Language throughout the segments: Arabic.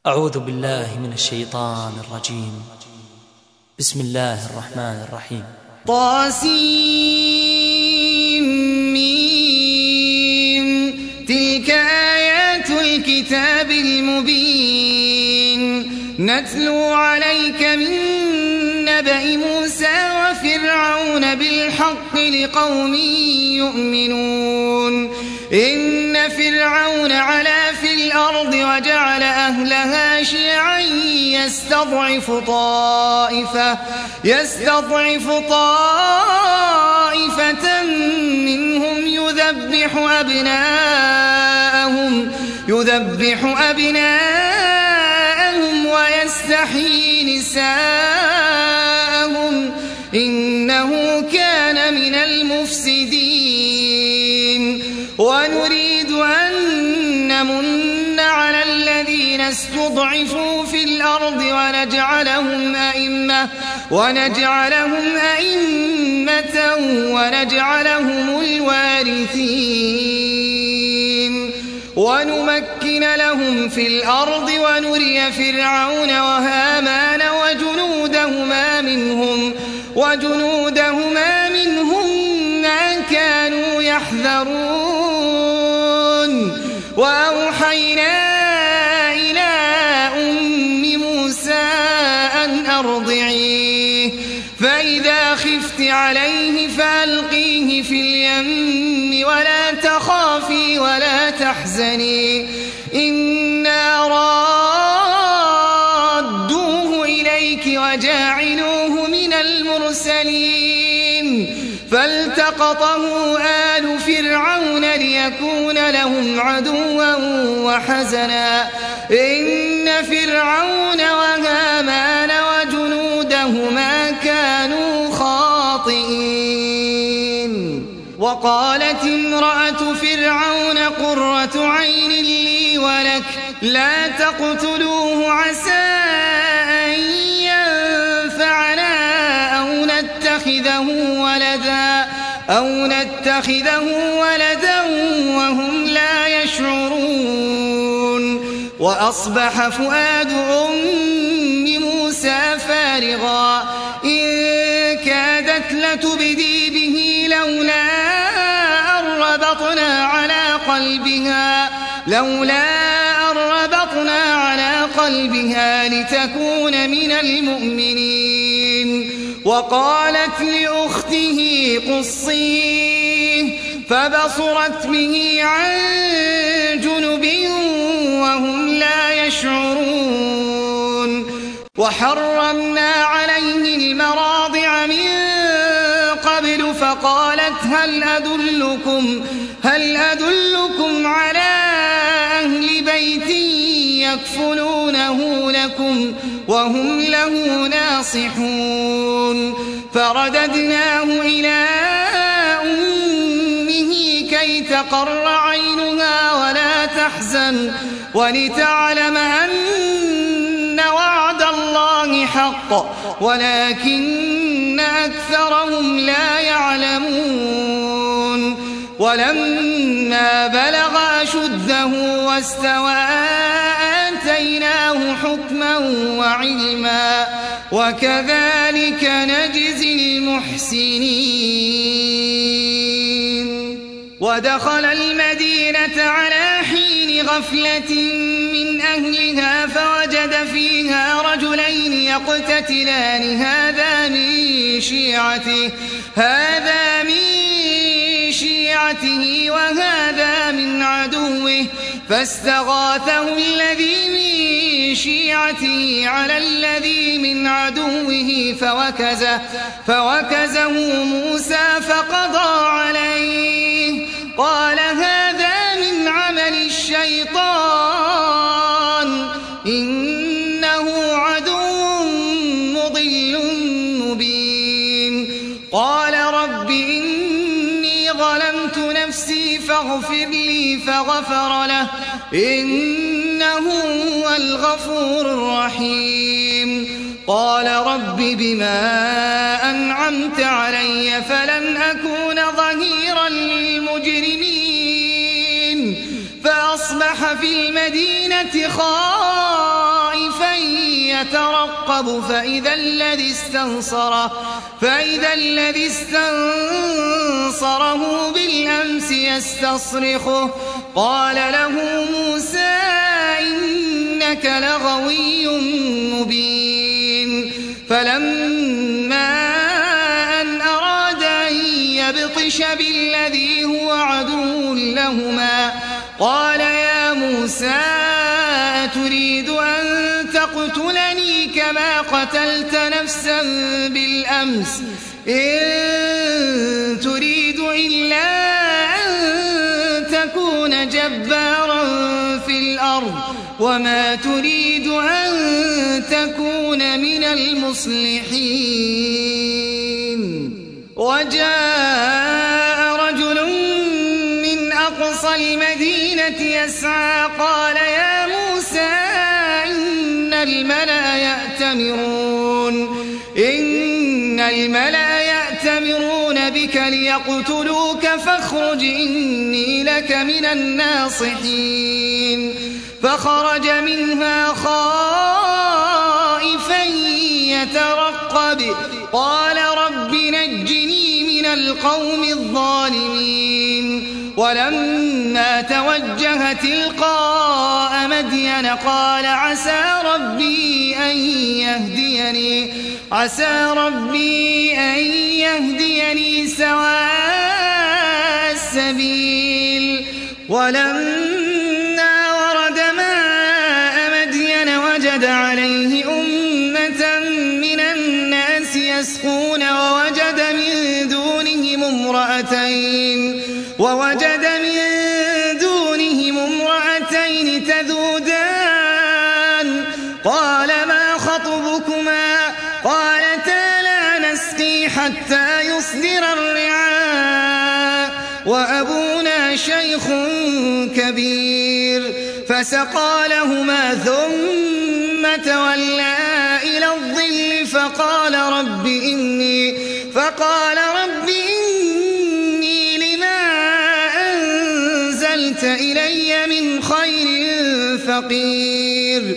أعوذ بالله من الشيطان الرجيم. بسم الله الرحمن الرحيم. طاسيم تلك آيات الكتاب المبين نتلو عليك من نبأ موسى وفرعون بالحق لقوم يؤمنون إن فرعون علا في الأرض وجعل أهلها شيعا يستضعف طائفة منهم يذبح أبناءهم ويستحيي نساءهم إنه كان من المفسدين ونريد أن نمن على الذين استضعفوا في الأرض ونجعلهم أئمة ونجعلهم الوارثين ونمكن لهم في الأرض ونري فرعون وهامان وجنودهما منهم ما كانوا يحذرون وأوحينا إلى أم موسى أن أرضعيه فإذا خفت عليه فألقيه في اليم ولا تخافي ولا تحزني إنا رادوه إليك وجاعلوه من المرسلين فالتقطه آل فرعون ليكون لهم عدوا وحزنا إن فرعون وهامان وجنودهما كانوا خاطئين وقالت امرأة فرعون قرة عين لي ولك لا تقتلوه عسى أن ينفعنا أو نتخذه ولدا وهم لا يشعرون وأصبح فؤاد أم موسى فارغا إن كادت لتبدي به لولا أن ربطنا على قلبها لتكون من المؤمنين وقالت لأخته قصيه فبصرت به عن جنب وهم لا يشعرون وحرمنا عليه المراضع من قبل فقالت هل أدلكم على أهل بيت يكفلونه لكم وهم له ناصحون فرددناه إلى أمه كي تقر عينها ولا تحزن ولتعلم أن وعد الله حق ولكن أكثرهم لا يعلمون ولما بلغ أشده واستوى آتيناه حكما وعلما وكذلك نجزي المحسنين ودخل المدينة على حين غفلة من أهلها فوجد فيها رجلين يقتتلان هذا من شيعته وهذا من عدوه فاستغاثه الذي من شيعته على الذي من عدوه فوكزه موسى فقضى عليه قال هذا من عمل الشيطان إنه عدو مضل مبين قال رب إني ظلمت نفسي فاغفر لي فغفر له إنه هو الغفور الرحيم قال رب بما أنعمت علي فلن أكون ظهيرا للمجرمين فأصبح في المدينة خائفا يترقب فإذا الذي استنصره بالأمس يستصرخه قال له موسى إنك لغوي مبين فلما أن أراد أن يبطش بالذي هو عدو لهما قال يا موسى أتريد أن تقتلني كما قتلت نفسا بالأمس إن تريد إلا أن تكون جبارا في الأرض وما تريد أن تكون من المصلحين وجاء رجل من أقصى المدينة يسعى قال يا موسى إن الملأ يأتمرون بك ليقتلوك فاخرج إني لك من الناصحين فخرج منها خائفا يترقب قال رب نجني من القوم الظالمين ولما توجه تلقاء مدين قال عسى ربي أن يهديني سواء السبيل ولما ورد ماء مدين وجد عليه أمة من الناس يسقون ووجد من دونهم امرأتين تذودان قال ما خطبكما قالتا لا نسقي حتى يصدر الرعاء وأبونا شيخ كبير فسقى لهما ثم تولى إلى الظل فقال رب إني لما أنزلت إلي من خير فقير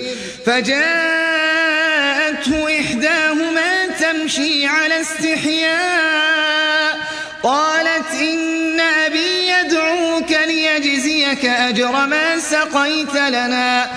فجاءته إحداهما تمشي على استحياء قالت إن أبي يدعوك ليجزيك أجر ما سقيت لنا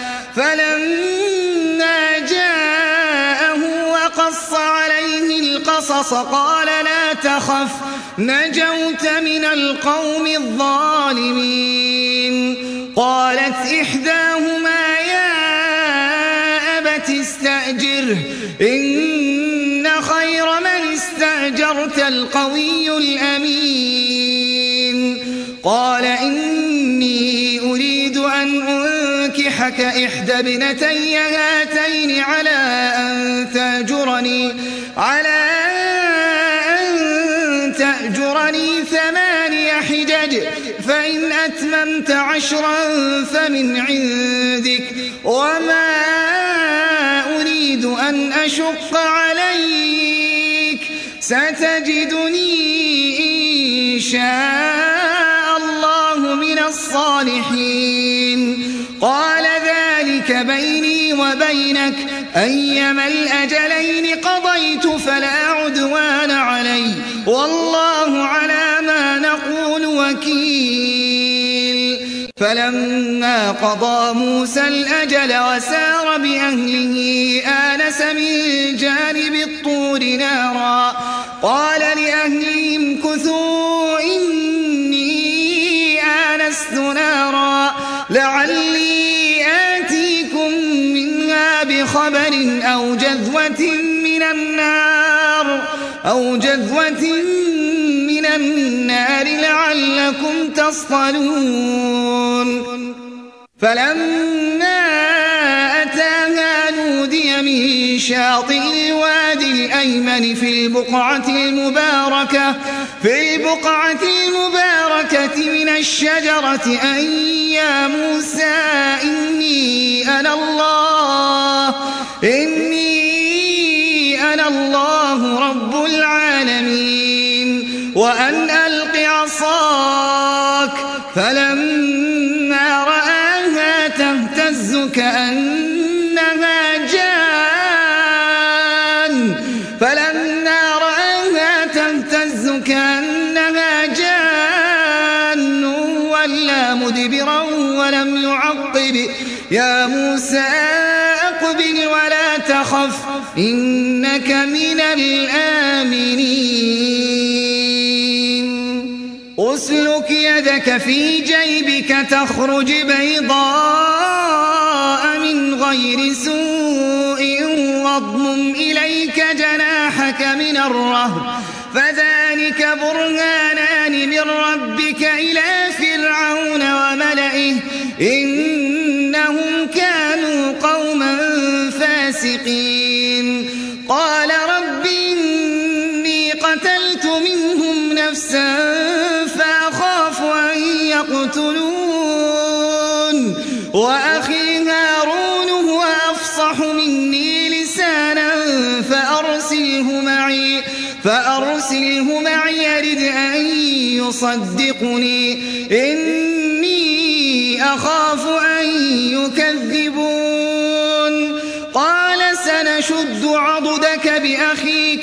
فلما جاءه وقص عليه القصص قال لا تخف نجوت من القوم الظالمين قالت إحداهما يا أبت استأجره إن خير من استأجرت القوي الأمين قال إني أريد أن أنكحك إحدى ابنتي هاتين على أن تأجرني 8 حجج فإن أتممت 10 فمن عندك وما أريد أن أشق عليك ستجدني إن شاء الله من الصالحين قال ذلك بيني وبينك أيما الأجلين قضيت فلا عدوان علي والله على ما نقول وكيل فلما قضى موسى الأجل وسار بأهله آنس من جانب الطور نارا قال لأهلهم كثوا إني آنست نارا لعلي آتيكم منها بخبر أو جذوة من النار لعلكم تصطلون فلما أتاها نودي من شاطئ الوادي الأيمن في البقعة المباركة من الشجرة أن يا موسى إني أنا الله رب العالمين وأن ألق عصاك فلما رآها تهتز كأنها جان يا موسى أقبل ولا تخف إنك من الآمنين أسلك يدك في جيبك تخرج بيضاء من غير سوء واضمم إليك جناحك من الرهب فذلك برهانان من ربك إلى فرعون وملئه إنهم كانوا قوما فاسقين قال رب إني قتلت منهم نفسا فأخاف أن يقتلون وأخي هارون هو أفصح مني لسانا فأرسله معي يرد أن يصدقني إني أخاف أن يكذبون قال سنشد عضدك بأخيك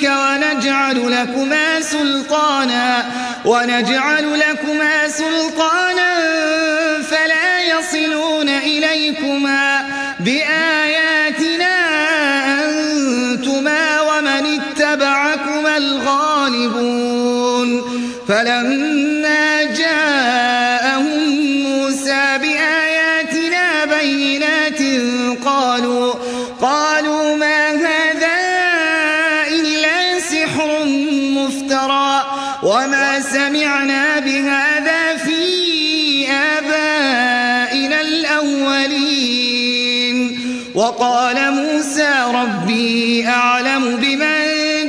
ونجعل لكما سلطانا فلا يصلون إليكما بآياتنا أنتما ومن اتبعكما الغالبون فلما جاءهم موسى بآياتنا بينات قالوا ما هذا إلا سحر مفترى وما سمعنا بهذا في آبائنا الأولين وقال موسى ربي أعلم بمن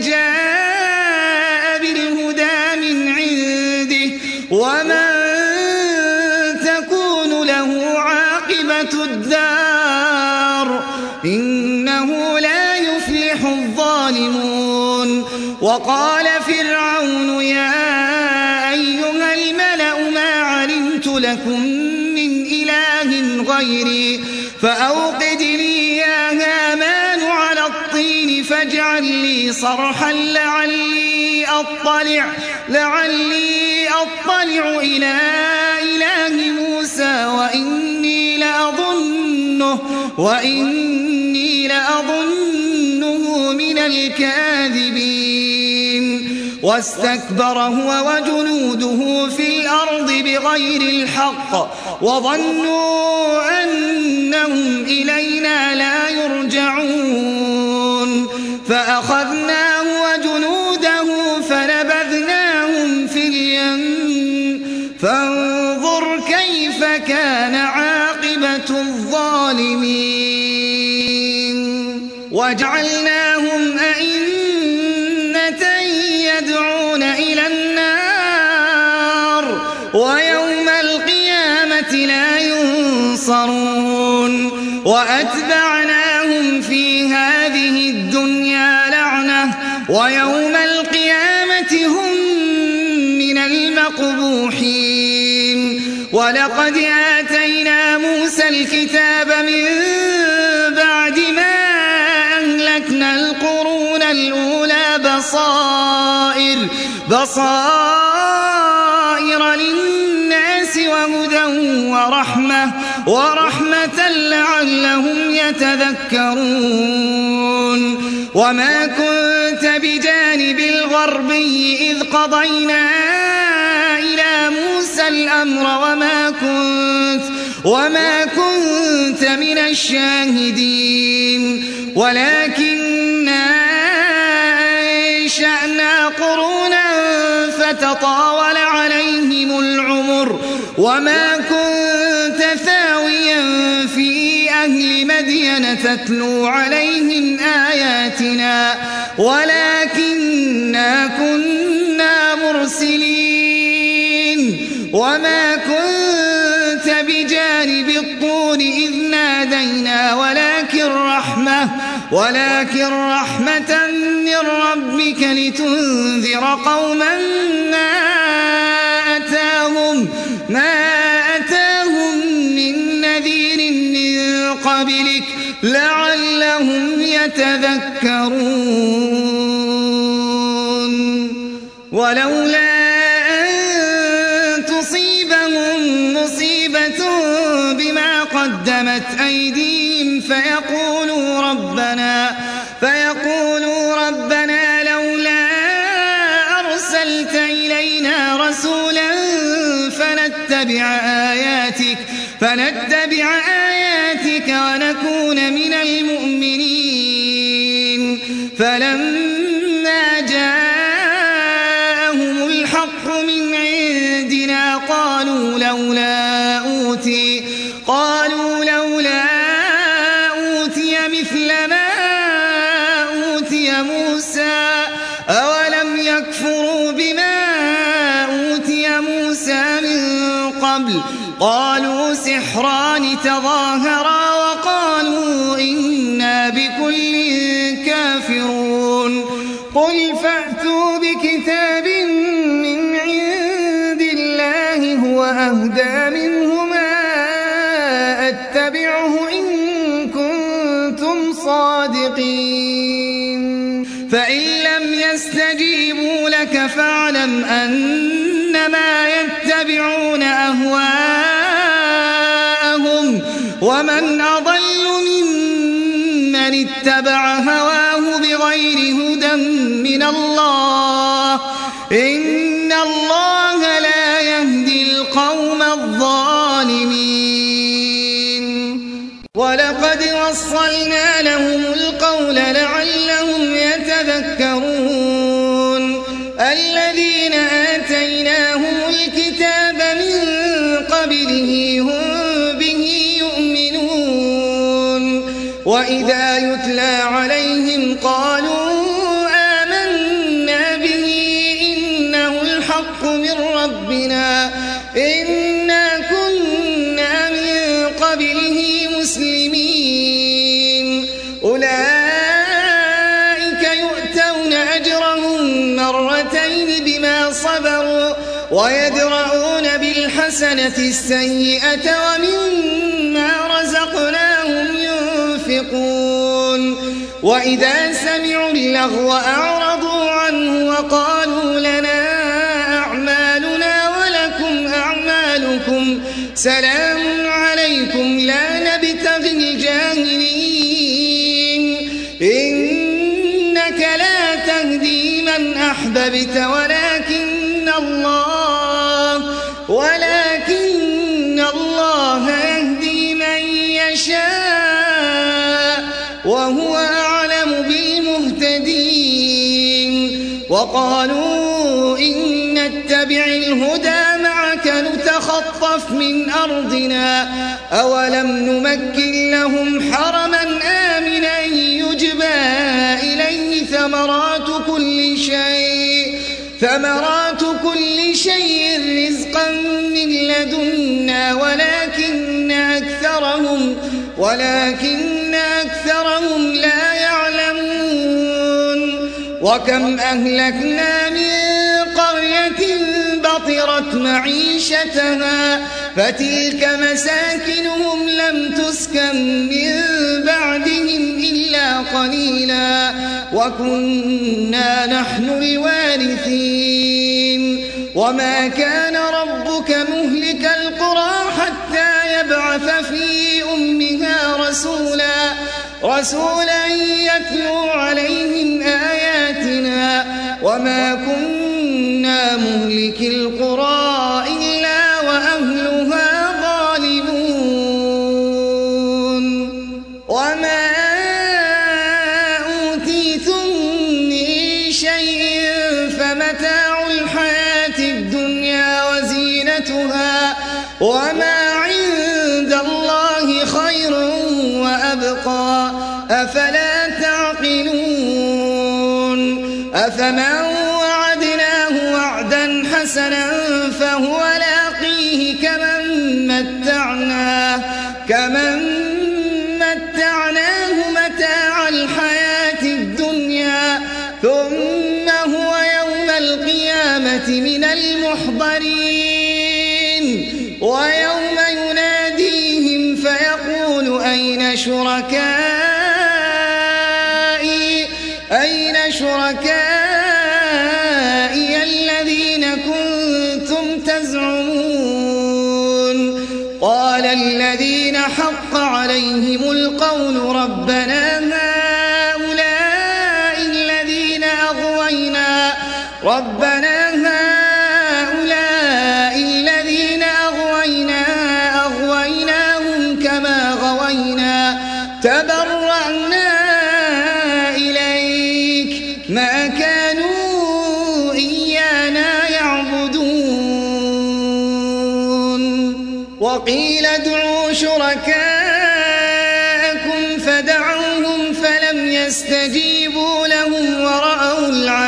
جاء بالهدى من عنده ومن تكون له عاقبة الدار إنه لا يفلح الظالمون وقال فرعون يا أيها الملأ ما علمت لكم من إله غيري فأوقد لي يا هامان على الطين فاجعل لي صرحا لعلي أطلع إلى إله موسى وإني لأظنه من الكاذبين واستكبر هو وجنوده في الأرض بغير الحق وظنوا أنهم إلينا لا يرجعون فأخذناه وجنوده فنبذناهم في اليم فانظر كيف كان عاقبة الظالمين وجعلناهم أئمة يدعون إلى النار ويوم القيامة لا ينصرون وأتبعناهم في هذه الدنيا لعنة ويوم القيامة هم من المقبوحين ولقد آتينا موسى الكتاب من بعد ما أهلكنا القرون الأولى بصائر للناس وهدى ورحمة لعلهم يتذكرون وما كنت بجانب الغربي إذ قضينا إلى موسى الأمر وما كنت من الشاهدين ولكننا أنشأنا قرونا فتطاول عليهم العمر وما كنت ثاويا في أهل مدين تتلو عليهم آياتنا ولكننا كنا مرسلين وما كنت بجانب الطور إذ نادينا ولكن رحمة من ربك لتنذر قوما ما أتاهم من نذير من قبلك لعلهم يتذكرون ولولا أن تصيبهم مصيبة بما قدمت فيقولوا ربنا لولا أرسلت إلينا رسولا فنتبع آياتك ونكون من المؤمنين. فلما جاءهم الحق من عندنا قالوا لولا أوتي مثل ما أوتي موسى أولم يكفروا بما أوتي موسى من قبل قالوا سحران تظاهرا وقالوا إنا بكل كافرون. قل فأتوا بكتاب من عند الله هو أهدى منهما أتبعه إن كنتم صادقين. فإن لم يستجيبوا لك فاعلم أنما يتبعون أهواءهم ومن أضل ممن اتبع هواه بغير هدى من الله إن الله لا يهدي القوم الظالمين. ولقد وصلنا لهم القول لعلهم يتذكرون. الذين آتيناهم الكتاب من قبله هم به يؤمنون وإذا يتلى عليهم قالوا آمنا به إنه الحق من ربنا إنا كنا من قبله مسلمين. أولئك يؤتون أجرهم مرتين بما صبروا ويدرؤون بالحسنة السيئة ومما رزقناهم ينفقون. وإذا سمعوا اللغو أعرضوا عنه وقالوا لنا أعمالنا ولكم أعمالكم سلام عليكم لا نبتغي الجاهلين إنك لا تهدي من أحببت ولكن الله يهدي من يشاء وهو أعلم بالمهتدين. وقالوا إن نتبع الهدى معك نتخطف من أرضنا أولم نمكن لهم حرما آمنا يجبى إليه ثمرات كل شيء رزقا من لدنا ولكن أكثرهم لا يعلمون. وكم أهلكنا من قرية بطرت معيشتها فتلك مساكنهم لم تسكن من بعدهم إلا قليلا وكنا نحن الوارثين. وما كان ربك مهلك القرى حتى يبعث في أمها رسولا يتلو عليهم آياتنا وما كنا مهلك القرى إلا وأهلها ظالمون. وما أوتيتم من شيء فمتاع الحياة الدنيا وزينتها وما عند الله خير وأبقى أفلا تعقلون. أفمن وعدناه وعدا حسنا فهو لاقيه كمن متعناه متاع الحياة الدنيا ثم هو يوم القيامة من المحضرين. ويوم يناديهم فيقول أين شركائي الذين كنتم تزعمون قال الذين حق عليهم القول وقيل ادعوا شركاءكم فدعوهم فلم يستجيبوا لهم ورأوا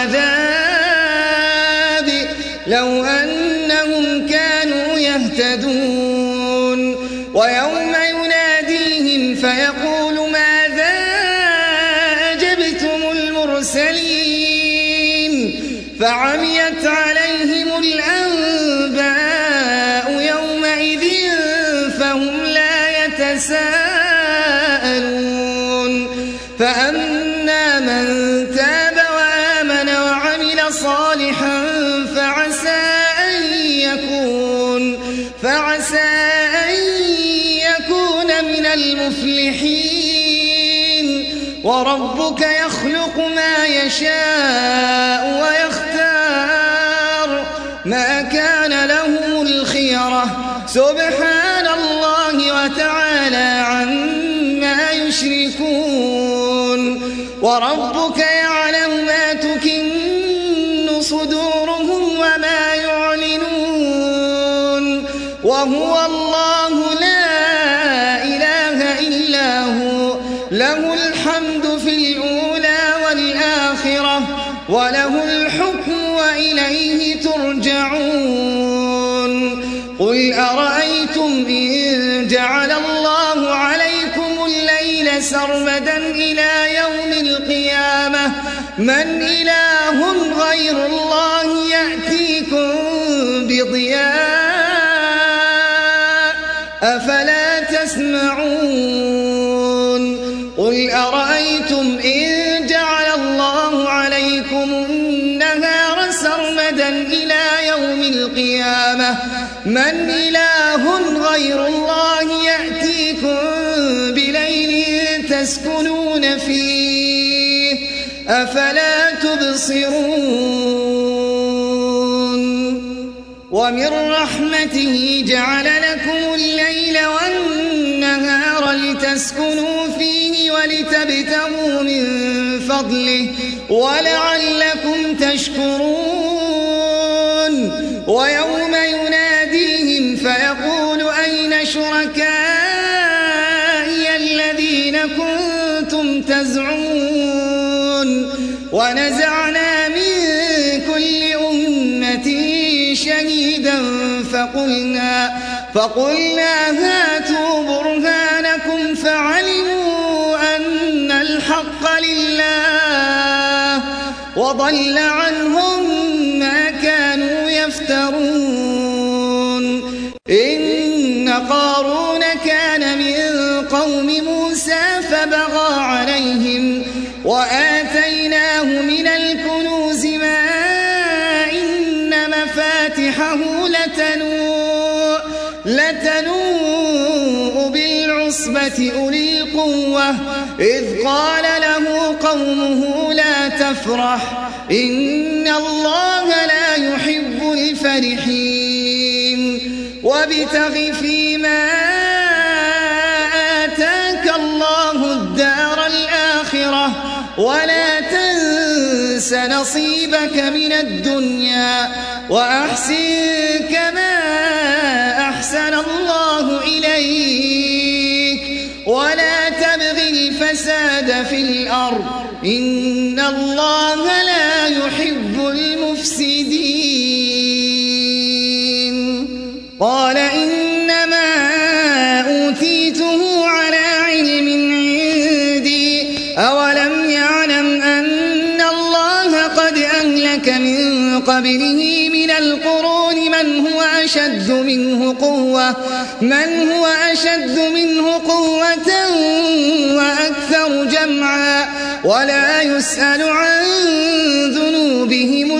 العذاب لو أنهم كانوا يهتدون ويوم يناديهم فيقول ماذا أجبتم المرسلين فعميت عليهم الأنباء يومئذ فهم لا يتساءلون فأما من تاب وآمن وعمل صالحا فعسى أن يكون من المفلحين وربك يخلق ما يشاء ويختار ما كان لهم الخيرة سبحان الله وتعالى عما يشركون وربك يعلم ما تكن صدورهم وما يعلنون وهو الله لا إله إلا هو له الحمد في الأولى والآخرة وله الحكم وإليه ترجعون قل أرأيتم إن جعل الله عليكم الليل سرمدا إلى يوم القيامة من إله غير الله يأتيكم بضياء أفلا تسمعون قل أرأيتم إن جعل الله عليكم النهار سرمدا إلى يوم القيامة من إله غير الله يأتيكم بليل تسكنون فيه أفلا تبصرون ومن رحمته جعل لكم الليل والنهار لتسكنوا فيه ولتبتغوا من فضله ولعلكم تشكرون ويوم يناديهم فيقول أين شركائي الذين كنتم تزعمون ونزعنا من كل أمة شهيدا فقلنا هاتوا برهانكم فعلموا أن الحق لله وضل عنهم ما كانوا يفترون إن قارون كان من قوم موسى فبغى عليهم وآتيناه من الكنوز ما إن مفاتحه لتنوء بالعصبة أولي القوة إذ قال له قومه لا تفرح إن الله لا يحب الفرحين وابتغ فيما آتاك الله الدار الآخرة ولا تنس نصيبك من الدنيا وأحسن كما أحسن الله إليك ولا تبغ الفساد في الأرض إن الله لا يحب المفسدين قال إنما أوتيته على علم عندي أولم يعلم أن الله قد أهلك من قبله من القرون من هو أشد منه قوة وأكثر جمعا ولا يسأل عن ذنوبهم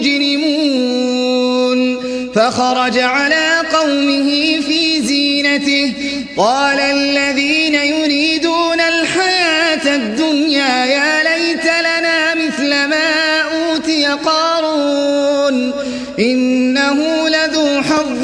المجرمون فخرج على قومه في زينته قال الذين يريدون الحياة الدنيا يا ليت لنا مثل ما أوتي قارون إنه لذو حظ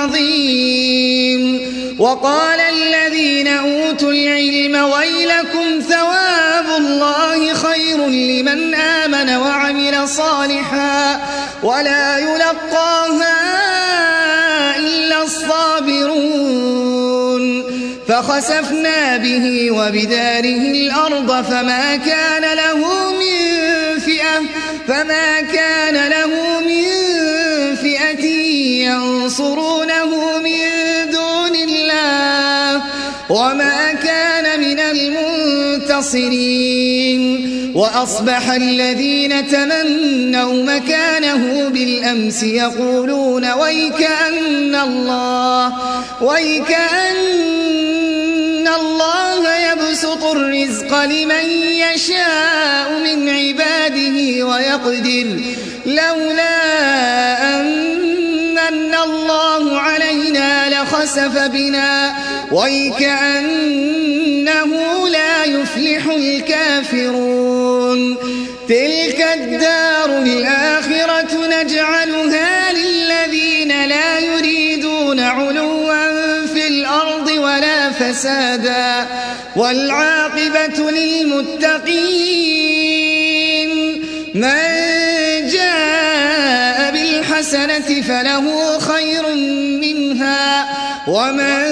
عظيم وقال الذين أوتوا العلم ويلكم ثواب الله خير لمن آمن وعمل صالحا ولا يلقاها إلا الصابرون فخسفنا به وبداره الأرض فما كان له من فئة ينصرونه من دون الله وما كان من المنتصرين. وأصبح الذين تمنوا مكانه بالأمس يقولون ويكأن الله يبسط الرزق لمن يشاء من عباده ويقدر لولا أن الله علينا لخسف بنا ويكأنه لا يفلح الكافرون. تلك الدار الآخرة نجعلها للذين لا يريدون علوا في الأرض ولا فسادا والعاقبة للمتقين. من جاء بالحسنة فله خير منها ومن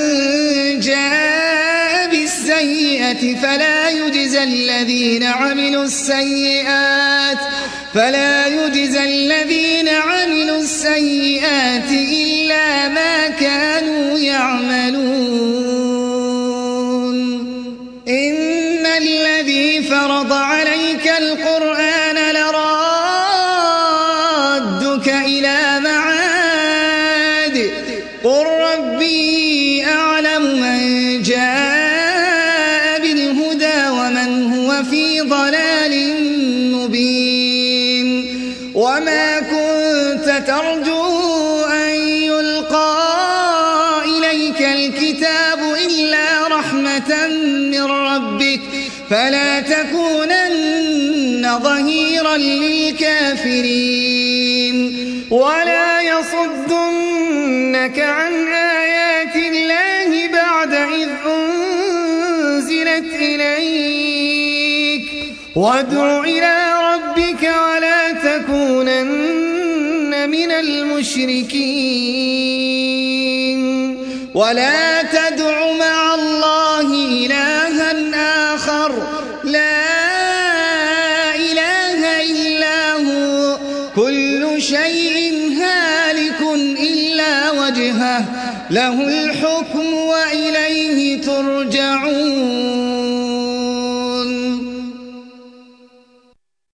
جاء بالسيئة فلا يجزى الذين عملوا السيئات إلا ما كانوا يعملون. إن الذي فرض عليك القرآن لرادك إلى معاد قل ربي أعلم من جاء بالهدى ومن هو في ضلال مبين. وما كنت ترجو أن يلقى إليك الكتاب إلا رحمة من ربك فلا تكونن ظهيرا للكافرين. ولا يصدنك عن آيات الله بعد إذ أنزلت إليك وادع إلى ربك ولا تكونن من المشركين. ولا تدع مع الله إلها آخر لا إله إلا هو كل شيء هالك إلا وجهه له الحكم وإليه ترجعون.